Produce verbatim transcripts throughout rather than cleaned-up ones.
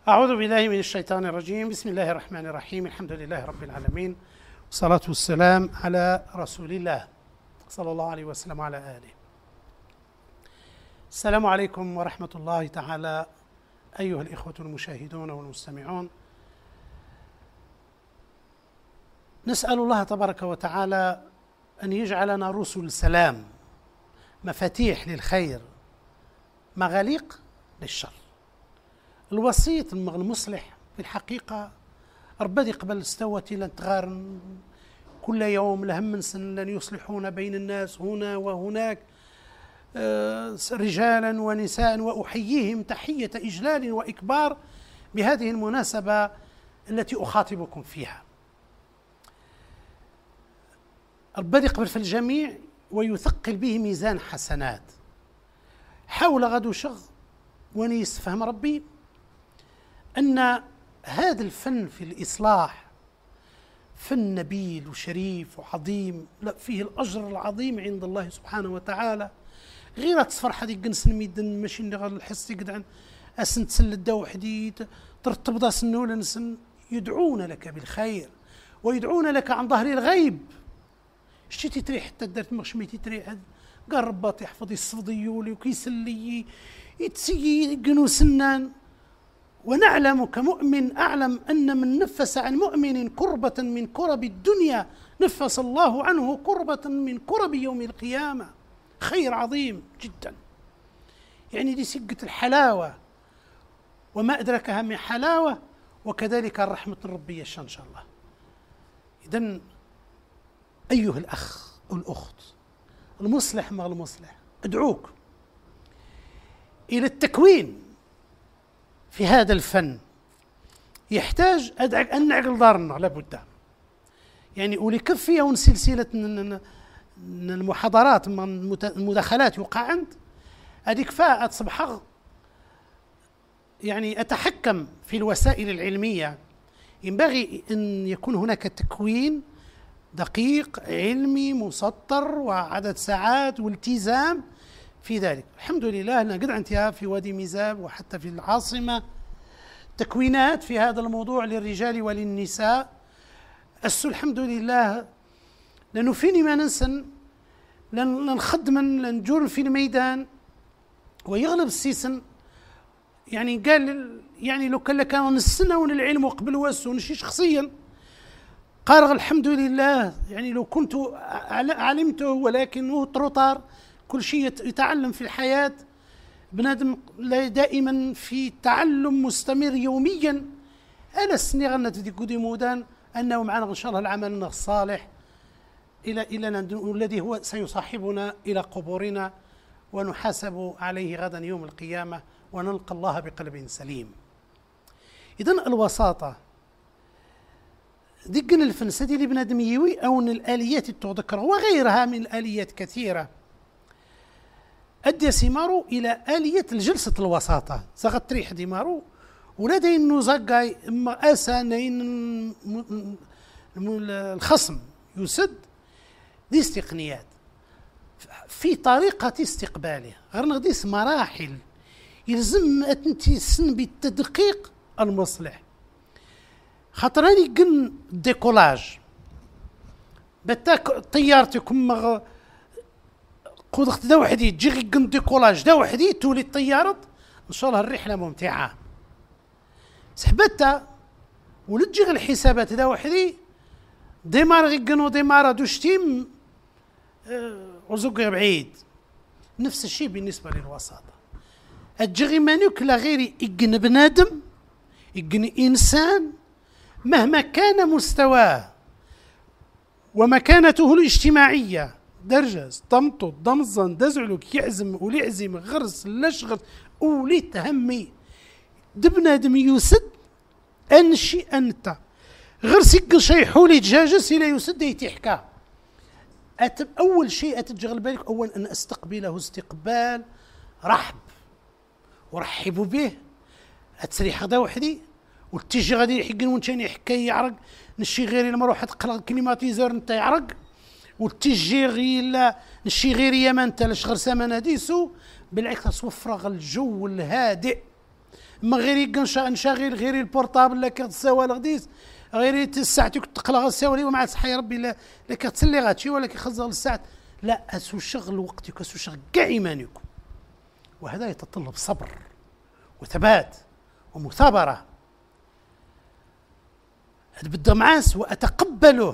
أعوذ بالله من الشيطان الرجيم. بسم الله الرحمن الرحيم. الحمد لله رب العالمين، والصلاة والسلام على رسول الله صلى الله عليه وسلم وعلى آله. السلام عليكم ورحمة الله تعالى أيها الإخوة المشاهدون والمستمعون. نسأل الله تبارك وتعالى أن يجعلنا رسل سلام، مفاتيح للخير، مغاليق للشر. الوسيط المصلح في الحقيقة ربدي قبل استوت لن تغارن كل يوم لهم من سن لن يصلحون بين الناس هنا وهناك رجالا ونساء، وأحييهم تحية إجلال وإكبار بهذه المناسبة التي أخاطبكم فيها. ربدي قبل في الجميع ويثقل به ميزان حسنات. حاول غدو شغ ونيس فهم ربي أن هذا الفن في الإصلاح فن نبيل وشريف وعظيم، لا فيه الأجر العظيم عند الله سبحانه وتعالى. غير تصفر حدي قنس الميدن ماشي اللي غير الحس يقدعن أسن تسل الدا وحدي ترتب دا سنولا نسن. يدعون لك بالخير ويدعون لك عن ظهر الغيب. شتي تريح حتى درت مغشميتي تريح قال رباط يحفظ الصفضيولي وكيسلي يتسيي قنو سنان. ونعلم كمؤمن أعلم أن من نفس عن مؤمن كربة من كرب الدنيا نفس الله عنه كربة من كرب يوم القيامة. خير عظيم جدا، يعني دي سقة الحلاوة وما أدركها من حلاوة، وكذلك الرحمة الربية إن شاء الله. إذن أيها الأخ والأخت المصلح مع المصلح، أدعوك إلى التكوين في هذا الفن. يحتاج أدعك أن نعقل دارنا لابد، يعني ولكفية ونسلسلة المحاضرات من المداخلات يوقع عند هذيك فاء تصبح يعني أتحكم في الوسائل العلمية. ينبغي أن يكون هناك تكوين دقيق علمي مسطر وعدد ساعات والتزام في ذلك. الحمد لله أنا قد عندها في وادي ميزاب وحتى في العاصمة تكوينات في هذا الموضوع للرجال وللنساء. السو الحمد لله لأنه فيني ما ننسن لن نخدمن لن نجور في الميدان ويغلب السيسن. يعني قال يعني لو كان كان نسنا ونالعلم وقبل واسو نشي شخصيا قال الحمد لله. يعني لو كنت علمته ولكن هو تروطار كل شيء يتعلم في الحياة. بنادم دائما في تعلم مستمر يوميا. أنا السني غنت دي قدي مودان أنه معنا إن شاء الله العمل الصالح إلى إلى الذي هو سيصاحبنا إلى قبورنا ونحاسب عليه غدا يوم القيامة ونلقى الله بقلب سليم. إذن الوساطة دقن الفنسدي اللي بنادم يوي أو من الآليات التذكر وغيرها من الآليات كثيرة أدي سيمارو إلى آلية الجلسة الوساطة. زغت تريح ديمارو ولدي النزقاي إما آسانين الخصم يسد دي استقنيات في طريقة استقباله. غير نغديس مراحل يلزم أنتي سن بالتدقيق المصلح. خاطراني قن ديكولاج بتاك طيارتكم خذ اخت دا وحدي تجي قن ديكولاج دا وحدي تولي الطيارة ان شاء الله الرحلة ممتعة. سحبتها ولتجي الحسابات دا وحدي ديمار غيقنو ديمارة دوشتيم اه وزق بعيد. نفس الشيء بالنسبة للوساطة. الجغي مانوك لا غير يقن بنادم يقن إنسان مهما كان مستواه ومكانته الاجتماعية درجز طمطو ضمزن دزعلك يعزم وليعزم غرس لشغل ولي تهمي دبنادم يسد أنشي أنت غير سيق شي حولي تجاجس إلى يسد يتحكى. أتب أول شيء أتجغل بالك أول أن أستقبله استقبال رحب ورحب به. أتسريح غدا وحدي وتجي غادي يحكي ونشاني حكاية يعرق نشي غيري لما روح تقرا كلماتيزور نتا يعرق وتجي غير لا نشي غير يا ما انت لاش غير سمانه ديسو بالعكس وفرغ الجو الهادئ ما غير نشغل غير البورطابل لا كتساوى الغديس غير الساعتك تقلق الساولي ومع صحي ربي لا لا كتسلي غاتشي ولا كيخزر الساعه لا اسو شغل وقتك اسو شغل كاع ايمانك. وهذا يتطلب صبر وثبات ومثابره. بدأ معاس واتقبله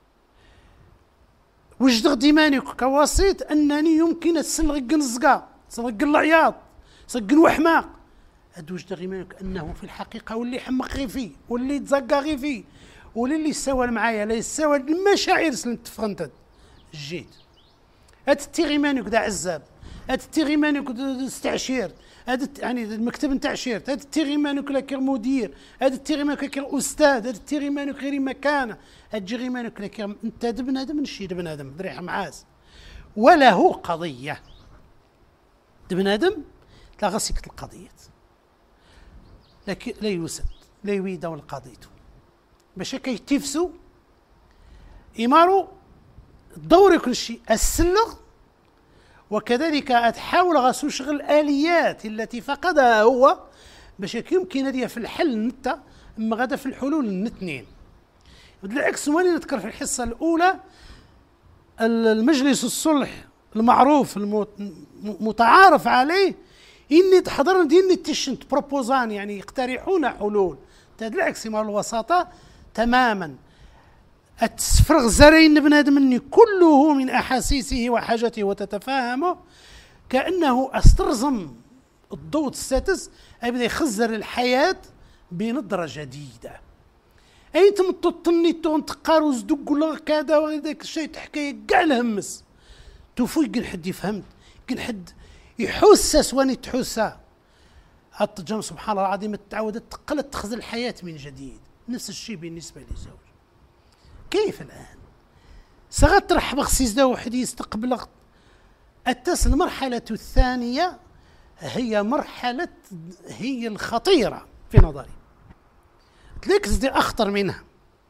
وجد ايمانك كوسيط انني يمكن اسلغ الزقا سلغ العياط سلغ وحماق. هاد وجد ايمانك انه في الحقيقه واللي حمق غي فيه واللي تزقى غي فيه واللي يساوى معايا لا يساوى المشاعر سلنت فغنت جيت هاد التيغيمانك دا عزاب هاد التيغيمانك استعشير هاد يعني المكتب نتاع شيرت هاد التيغيمانك لا كير مدير هاد التيغيمانك كير استاذ هاد التيغيمانك غير مكانه هاد التيغيمانك لا كير انت بنادم نشي بنادم دريح معاس وله قضيه بنادم لا غسكت القضيه لكن لا يوسد لا يويدوا القضيته باش كيتفسوا إمارو الدور كل شيء السلغ وكذلك أتحاول غاسو شغل الآليات التي فقدها هو باش يمكن هذه في الحل نتا اما غدا في الحلول الاثنين. بالعكس وين نذكر في الحصة الأولى المجلس الصلح المعروف المتعارف عليه إني تحضرن ديني تشنت بروبوزان يعني يقترحون حلول بالعكس مال الوساطة تماما. التفرغ زرين بنادم مني كله من أحاسيسه وحاجته وتتفاهمه كأنه استرزم الضوء السادس يبدا يخزر الحياة بنظرة جديدة. أي تمططني تون تقارو زدق ولا كذا وهذاك الشيء تحكي كاع الهمس توفي كل حد يفهمت كل حد يحسس واني تحسها. التجمع سبحان الله العظيم تعودت تقلت تخزر الحياة من جديد. نفس الشيء بالنسبة للزوج. كيف الآن؟ سغت ترحب خصيص دا وحدي يستقبل التس المرحلة الثانية هي مرحلة هي الخطيرة في نظري. تلك دي أخطر منها.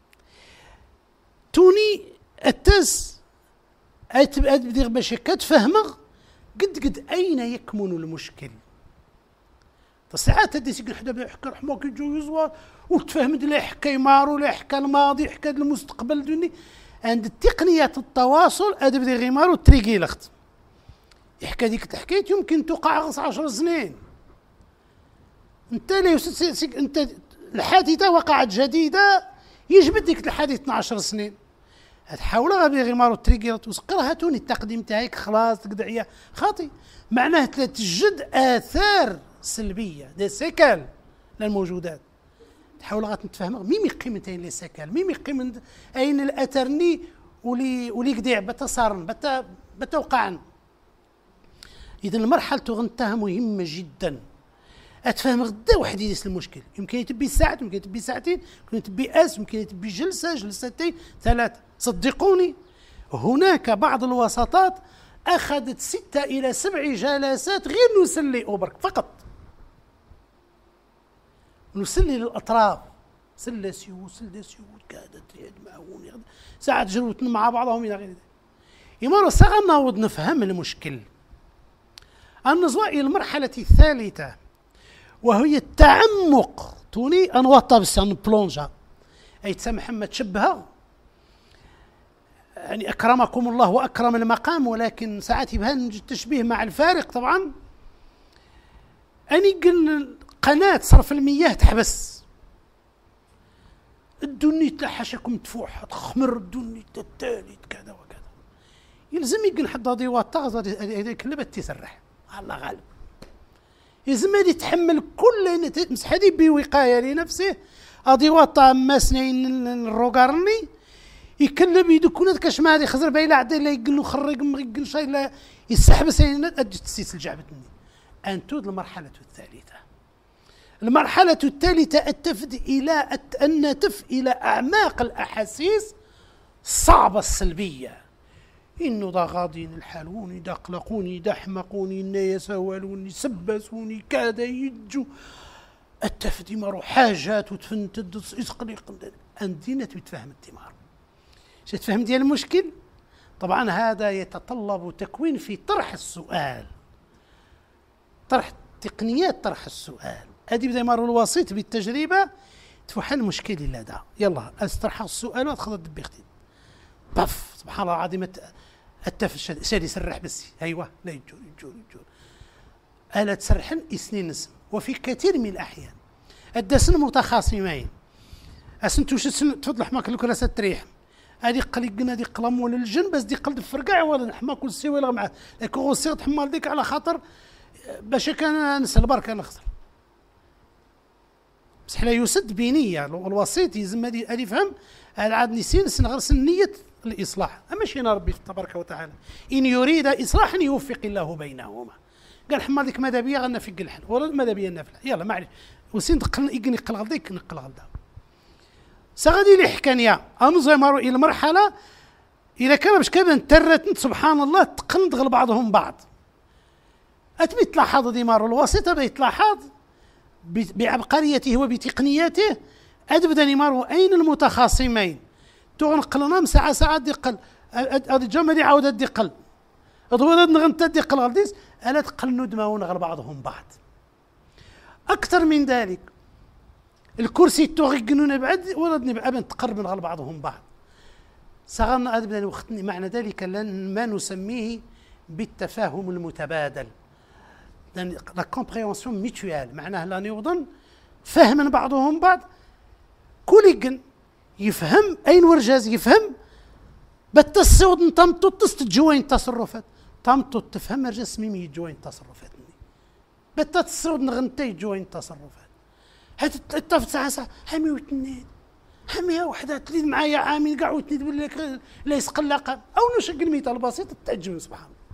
توني التس أتبدي باش كتفهمغ قد قد أين يكمن المشكل. ساعات هادي سيكون حدا يحكي رحمه كيجوز وتفهم لا يحكي يمار ولا يحكي الماضي يحكي المستقبل دوني عند تقنية التواصل هذا بدا غيمار وتريكي لخت يحكي ديك الحكاية يمكن توقع عشر سنين. انت لي انت الحادثة وقعت جديدة يجبد ديك الحادثة اثني عشر سنين تحاول غادي غيمار وتريكي وسقرها توني التقديم تاعك خلاص تقدعيه خاطي معناه تجد آثار سلبيه دي سيكال للموجودات. تحاول غات نتفهم ميمي قيمتين لي سيكال ميمي قيمه اين الاترني ولي ولي قديع بتصارن بتا بتوقعن. اذا المرحله غنتها مهمه جدا. اتفهم غدا واحد يديس المشكل يمكن يتبي ساعه يمكن يتبي ساعتين يمكن يتبي اس يمكن يتبي جلسه جلستين ثلاثه. صدقوني هناك بعض الوساطات اخذت سته الى سبع جلسات غير نسلي اوبرك فقط نسلي للاطراف سله سيو سله سيو كادت يجمعون ساعات جروتنا مع بعضهم الى غير ذلك. يمر سغناوض نفهم المشكل. النزوة الى المرحله الثالثه وهي التعمق توني انوطا بسان بلونجا اي تسمى محمد شبهها يعني اكرمكم الله واكرم المقام ولكن ساعات يبان التشبيه مع الفارق طبعا. اني قل قناة صرف المياه تحبس الدنيا تحشكم تفوح تخمر الدنيا تتالي كذا وكذا يلزم يقن حد هذه واطاغ هذيك اللي بتسرح الله غالب يلزم هذه تحمل كل مسح هذه بوقايه لنفسه هذه واطا ما سنين الروغارني يكلم يدكون هذاك اش ما هذه خزر بايله عدا لا يقول له خرج ما يقول شيء لا يسحبس ادي تسيس الجعبتني. انتود المرحله الثالثه. المرحلة الثالثة التفد إلى أن تف إلى أعماق الأحاسيس الصعبة السلبية. إنه دا غادين الحالوني دا قلقوني دا حمقوني إن يسولوني سبسوني كاد يجوا التفد يمروا حاجات وتفنتد يسقلق أندينا تفهم الدمار. تفهم ديال المشكل؟ طبعا هذا يتطلب تكوين في طرح السؤال طرح تقنيات طرح السؤال ادي بدا يمر الوسيط بالتجربه تفحل المشكل الا دا يلا استرحق السؤال وتخذ دبي اختي باف سبحان الله العظيم التف شادي يسرح بس ايوه لا يجور يجور يجور الا تسرحن اثنين نسم وفي كثير من الاحيان الدسن متخاصمين اسنتو واش تفضل حماك الكراسه تريح هذه قلقنا دي قلم ولا الجن بس دي قلب فرقع ولا حماك كل سي ولا معاه لكن هو صيغ حمال ديك على خاطر باش كان نسى البركه نخسر بصح لا يسد بنيه الوسيط يلزم هذه يفهم عاد نسين غير نيه الاصلاح ماشي ربي تبارك وتعالى ان يريد اصلاحا يوفق الله بينهما قال حمال ديك ماذا بيا غنفق الحل ولا ماذا بيا النافله يلا معليش وسين نقل غلطيك نقل غلطه سغادي لي حكايه انزمروا الى مرحله اذا كان باش كذا ترت سبحان الله تقند غل بعضهم بعض اتبي تلاحظ ديمار الوسيط بدا يتلاحظ بعبقريته وبتقنياته ادبدا نيمارو اين المتخاصمين تغنقلنا ساعه ساعه ديقل هذه الجمله دي عاودت ديقل ضوضت نغنت ديقل غلديس الا تقل ندمون غل بعضهم بعض اكثر من ذلك الكرسي توغيقنون بعد ولدني بعد تقرب غل بعضهم بعض صغرنا ادبدا وقتني معنى ذلك ما نسميه بالتفاهم المتبادل لا كومبريونسيون ميتوال معناه لا نوضن فهم بعضهم بعض كل يفهم اين ورجاز يفهم بتصود نتمطو تستجوين تصرفات تمطو تفهم رجاز ميمي جوين تصرفات بتصود نغنتي جوين تصرفات حتى تطفت ساعه ساعه حمي وتنيد حمي وحده تريد معايا عامين كاع وتنيد ولا لا يسقلق او نشق المثال البسيط تعجبني سبحان الله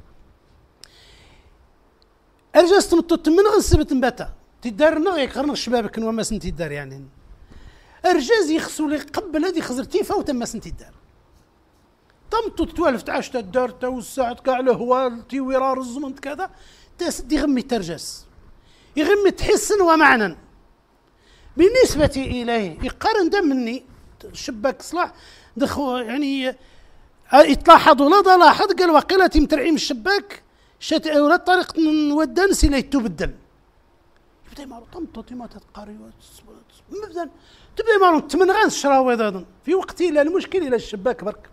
ارجاس تمطط من غنسبت نباتا تدار نغيك غير الشباب كانوا ما سنتي دار يعني ارجاز يخصو لي قبل هذه خزرتي فوت ما سنتي دار تمطط توالف تعاش تدار توسعت كاع الهوال تي ورار الزمن كذا تسدي غمي ترجاس يغمي تحسن ومعنى بالنسبة إليه يقارن ده مني الشباك صلاح دخو يعني يتلاحظ ولا لاحظ قال وقيلة مترعيم الشباك شات ولا طريق نودى نسي لا يتبدل يبدا يمارو طمطط ما تتقاري مبدا تبدا يمارو تمنغان الشراوي ضد في وقت لا المشكل الى الشباك برك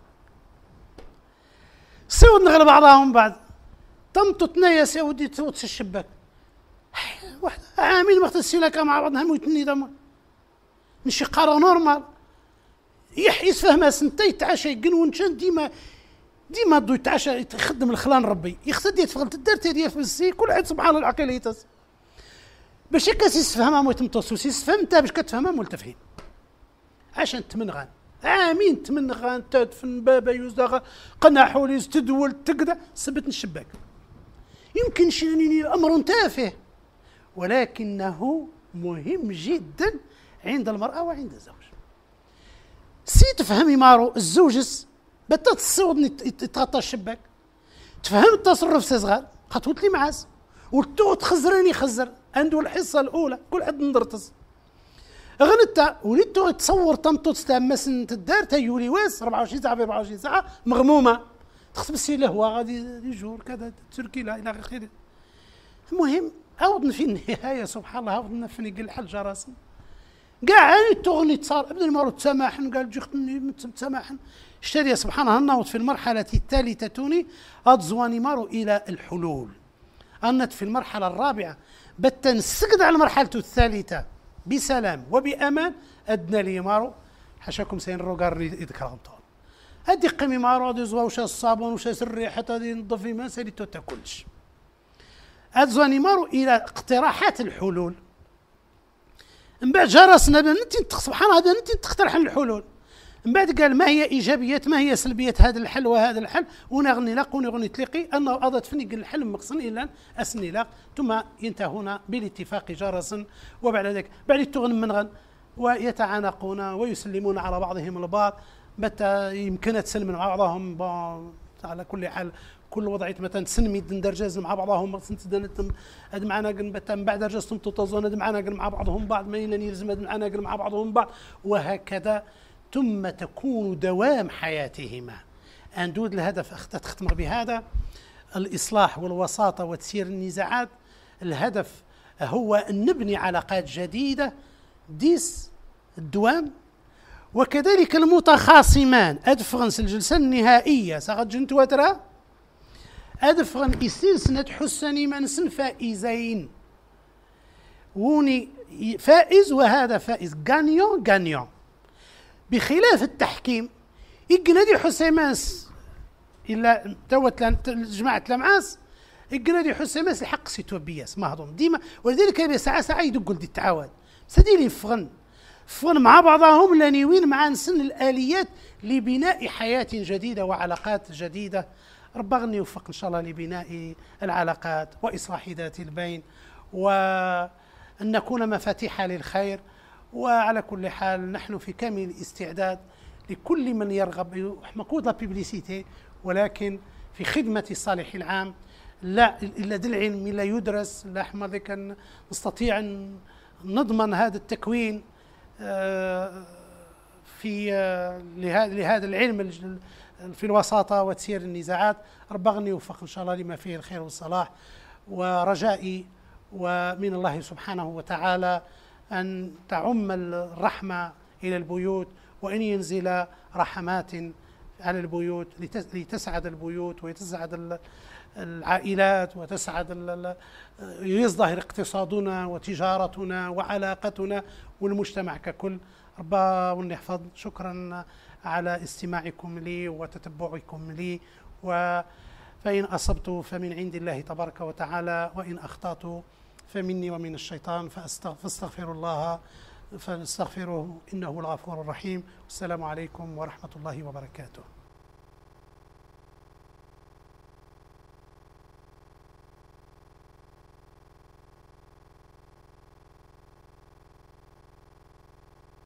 سود نغلب بعضهم بعد طمطط يا سيودي توت الشباك واحد عامل مغتسل لك مع بعض هم ويتني دم ماشي قرا نورمال يحيس فهمها سنتي يتعشى يقنون شن ديما ديما دو يتعشى يخدم الخلان ربي يخسد يتفغل تدار تدير في السي كل عيد سبحان الله العقيله يتس باش هكا سيسفهمها مو تمتصو سيسفهمتها باش كتفهمها مول تفهيم عشان تمنغان عامين تمنغان تدفن بابا يوزاغا قناحولي تدول تقدا سبت الشباك يمكن شنيني امر تافه ولكنه مهم جدا عند المرأة وعند الزوج سي تفهمي مارو الزوجس بتا تصود يتغطى الشباك تفهم التصرف سي صغار خطوت لي معاس ولتو تخزرني خزر عنده الحصة الأولى كل حد ندرتز غنتا وليتو تصور طمطوط تاع مسن تدار تيولي واس أربعة وعشرين ساعة في أربعة وعشرين ساعة مغمومة تخص لهوا غادي يجور كذا تركي لا إلى آخره المهم عاودنا في النهايه سبحان الله عاودنا في نقل حل جراسي كاع عاني تغني تصار ابدا المرو تسامحن قال جي ختني تسامحن اشتري سبحان الله النوط في المرحله الثالثه توني ادزواني مارو الى الحلول انت في المرحله الرابعه بتنسقد على المرحله الثالثه بسلام وبامان ادنى لي مارو حاشاكم سين روغار يذكرهم طول هذه قيمي مارو دي زوا وش الصابون وش الريحه هذه نضفي ما ساليتو تاكلش ادزواني مارو الى اقتراحات الحلول من بعد جرسنا انت سبحان الله انت تقترح الحلول من بعد قال ما هي ايجابيات ما هي سلبيات هذا الحل وهذا الحل ونغني لاق ونغني تلقي انه اضت فني الحل مقصن الا اسني لاق ثم ينتهون بالاتفاق جرسا وبعد ذلك بعد تغن من غن ويتعانقون ويسلمون على بعضهم البعض متى يمكن تسلم مع بعضهم على كل حال كل وضعيه مثلا تسنمي درجاز مع بعضهم هاد معنا من بعد درجازتهم تطزون هاد معنا مع بعضهم بعض ما يلزم هاد معنا مع بعضهم بعض وهكذا ثم تكون دوام حياتهما اندود الهدف اختت تختمر بهذا الاصلاح والوساطه وتسيير النزاعات الهدف هو أن نبني علاقات جديدة ديس الدوام، وكذلك المتخاصمان أدفغن الجلسة النهائية ساغد جنت وترى أدفغن إسيس نتحسني منسن فائزين وني فائز وهذا فائز غانيون غانيون، بخلاف التحكيم يقنادي حسيماس إلا توت جماعة لمعاس يقنادي حسيماس الحق سيتو بياس ما هضم ديما، ولذلك يبي ساعة ساعة يدقل دي التعاون سديلي فغن فغن مع بعضهم لانيوين مع نسن الآليات لبناء حياة جديدة وعلاقات جديدة. ربنا يوفق إن شاء الله لبناء العلاقات وإصلاح ذات البين وأن نكون مفاتيح للخير. وعلى كل حال نحن في كامل الاستعداد لكل من يرغب مقود لا بيبليسيتي، ولكن في خدمة الصالح العام، لا إلا ذي العلم لا يدرس لا حمى نستطيع أن نضمن هذا التكوين في لهذا العلم في الوساطة وتسيير النزاعات. ربنا يوفق إن شاء الله لما فيه الخير والصلاح، ورجائي ومن الله سبحانه وتعالى أن تعم الرحمة إلى البيوت، وأن ينزل رحمات على البيوت لتسعد البيوت وتسعد العائلات وتسعد يزدهر اقتصادنا وتجارتنا وعلاقتنا والمجتمع ككل. ربنا ونحفظ. شكرا على استماعكم لي وتتبعكم لي، فإن أصبت فمن عند الله تبارك وتعالى، وإن أخطأت فمني ومن الشيطان، فاستغفر الله فاستغفروه إنه الغفور الرحيم. والسلام عليكم ورحمة الله وبركاته.